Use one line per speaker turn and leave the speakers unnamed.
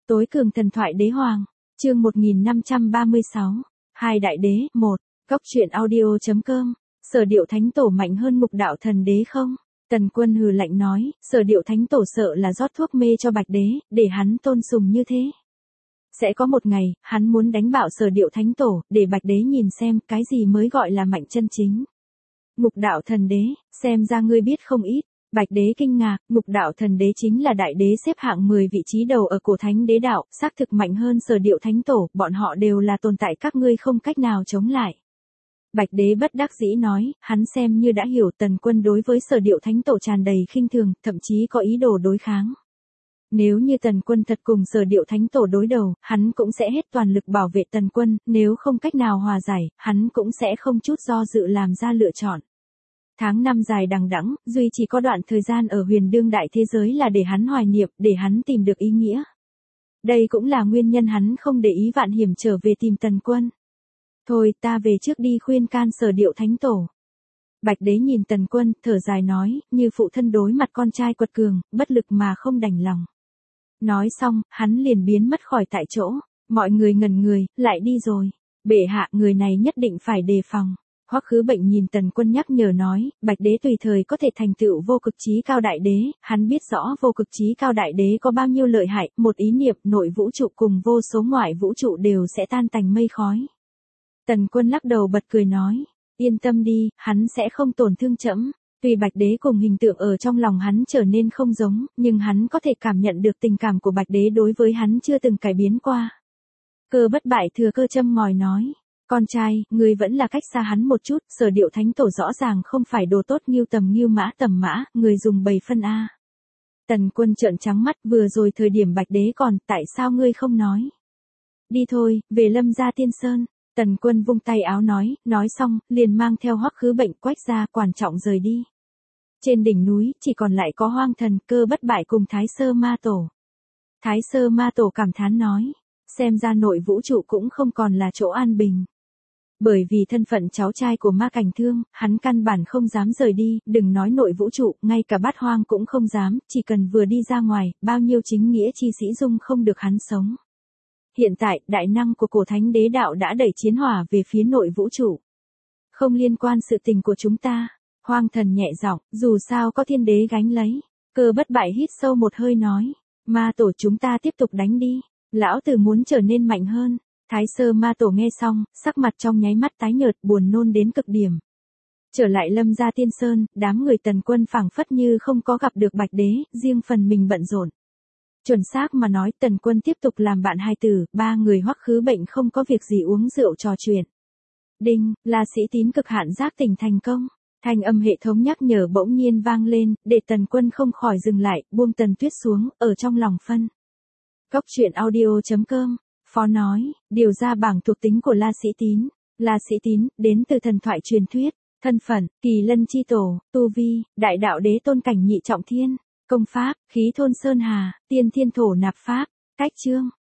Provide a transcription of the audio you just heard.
Tối cường thần thoại đế hoàng, chương 1536, hai đại đế, 1, góc truyện audio.com, Sở Điệu Thánh Tổ mạnh hơn Mục Đạo Thần Đế không? Tần Quân hừ lạnh nói, Sở Điệu Thánh Tổ sợ là rót thuốc mê cho Bạch Đế, để hắn tôn sùng như thế. Sẽ có một ngày, hắn muốn đánh bạo Sở Điệu Thánh Tổ, để Bạch Đế nhìn xem cái gì mới gọi là mạnh chân chính. Mục Đạo Thần Đế, xem ra ngươi biết không ít. Bạch Đế kinh ngạc, Mục Đạo Thần Đế chính là đại đế xếp hạng 10 vị trí đầu ở cổ thánh đế đạo, xác thực mạnh hơn Sở Điệu Thánh Tổ, bọn họ đều là tồn tại các ngươi không cách nào chống lại. Bạch Đế bất đắc dĩ nói, hắn xem như đã hiểu Tần Quân đối với Sở Điệu Thánh Tổ tràn đầy khinh thường, thậm chí có ý đồ đối kháng. Nếu như Tần Quân thật cùng Sở Điệu Thánh Tổ đối đầu, hắn cũng sẽ hết toàn lực bảo vệ Tần Quân, nếu không cách nào hòa giải, hắn cũng sẽ không chút do dự làm ra lựa chọn. Tháng năm dài đằng đẵng, duy chỉ có đoạn thời gian ở huyền đương đại thế giới là để hắn hoài niệm, để hắn tìm được ý nghĩa. Đây cũng là nguyên nhân hắn không để ý vạn hiểm trở về tìm Tần Quân. Thôi, ta về trước đi khuyên can Sở Điệu Thánh Tổ. Bạch Đế nhìn Tần Quân, thở dài nói, như phụ thân đối mặt con trai quật cường, bất lực mà không đành lòng. Nói xong, hắn liền biến mất khỏi tại chỗ, mọi người ngẩn người, lại đi rồi. Bệ hạ, người này nhất định phải đề phòng. Hoắc Khứ Bệnh nhìn Tần Quân nhắc nhở nói, Bạch Đế tùy thời có thể thành tựu vô cực chí cao đại đế, hắn biết rõ vô cực chí cao đại đế có bao nhiêu lợi hại, một ý niệm nội vũ trụ cùng vô số ngoại vũ trụ đều sẽ tan tành mây khói. Tần Quân lắc đầu bật cười nói, yên tâm đi, hắn sẽ không tổn thương trẫm. Tuy Bạch Đế cùng hình tượng ở trong lòng hắn trở nên không giống, nhưng hắn có thể cảm nhận được tình cảm của Bạch Đế đối với hắn chưa từng cải biến qua. Cơ Bất Bại thừa cơ châm ngòi nói, con trai, ngươi vẫn là cách xa hắn một chút, Sở Điệu Thánh Tổ rõ ràng không phải đồ tốt nghiêu tầm mã, người dùng bầy phân A. Tần Quân trợn trắng mắt, vừa rồi thời điểm Bạch Đế còn, tại sao ngươi không nói? Đi thôi, về Lâm gia Tiên Sơn. Tần Quân vung tay áo nói xong, liền mang theo Hoắc Khứ Bệnh Quách gia quan trọng rời đi. Trên đỉnh núi, chỉ còn lại có Hoang Thần, Cơ Bất Bại cùng Thái Sơ Ma Tổ. Thái Sơ Ma Tổ cảm thán nói, xem ra nội vũ trụ cũng không còn là chỗ an bình. Bởi vì thân phận cháu trai của Ma Cảnh Thương, hắn căn bản không dám rời đi, đừng nói nội vũ trụ, ngay cả Bát Hoang cũng không dám, chỉ cần vừa đi ra ngoài, bao nhiêu chính nghĩa chi sĩ dung không được hắn sống. Hiện tại, đại năng của cổ thánh đế đạo đã đẩy chiến hỏa về phía nội vũ trụ. Không liên quan sự tình của chúng ta. Hoang Thần nhẹ giọng, dù sao có thiên đế gánh lấy. Cơ Bất Bại hít sâu một hơi nói, Ma Tổ chúng ta tiếp tục đánh đi. Lão tử muốn trở nên mạnh hơn. Thái Sơ Ma Tổ nghe xong, sắc mặt trong nháy mắt tái nhợt, buồn nôn đến cực điểm. Trở lại Lâm gia Tiên Sơn, đám người Tần Quân phảng phất như không có gặp được Bạch Đế, riêng phần mình bận rộn. Chuẩn xác mà nói, Tần Quân tiếp tục làm bạn hai tử, ba người Hoắc Khứ Bệnh không có việc gì uống rượu trò chuyện. Đinh, là sĩ tín cực hạn giác tỉnh thành công. Thanh âm hệ thống nhắc nhở bỗng nhiên vang lên, để Tần Quân không khỏi dừng lại, buông Tần Tuyết xuống, ở trong lòng phân. Góc truyện audio.com, Phó nói, điều ra bảng thuộc tính của La Sĩ Tín. La Sĩ Tín, đến từ thần thoại truyền thuyết, thân phận, Kỳ Lân chi tổ, tu vi, đại đạo đế tôn cảnh nhị trọng thiên, công pháp, khí thôn sơn hà, tiên thiên thổ nạp pháp, cách chương,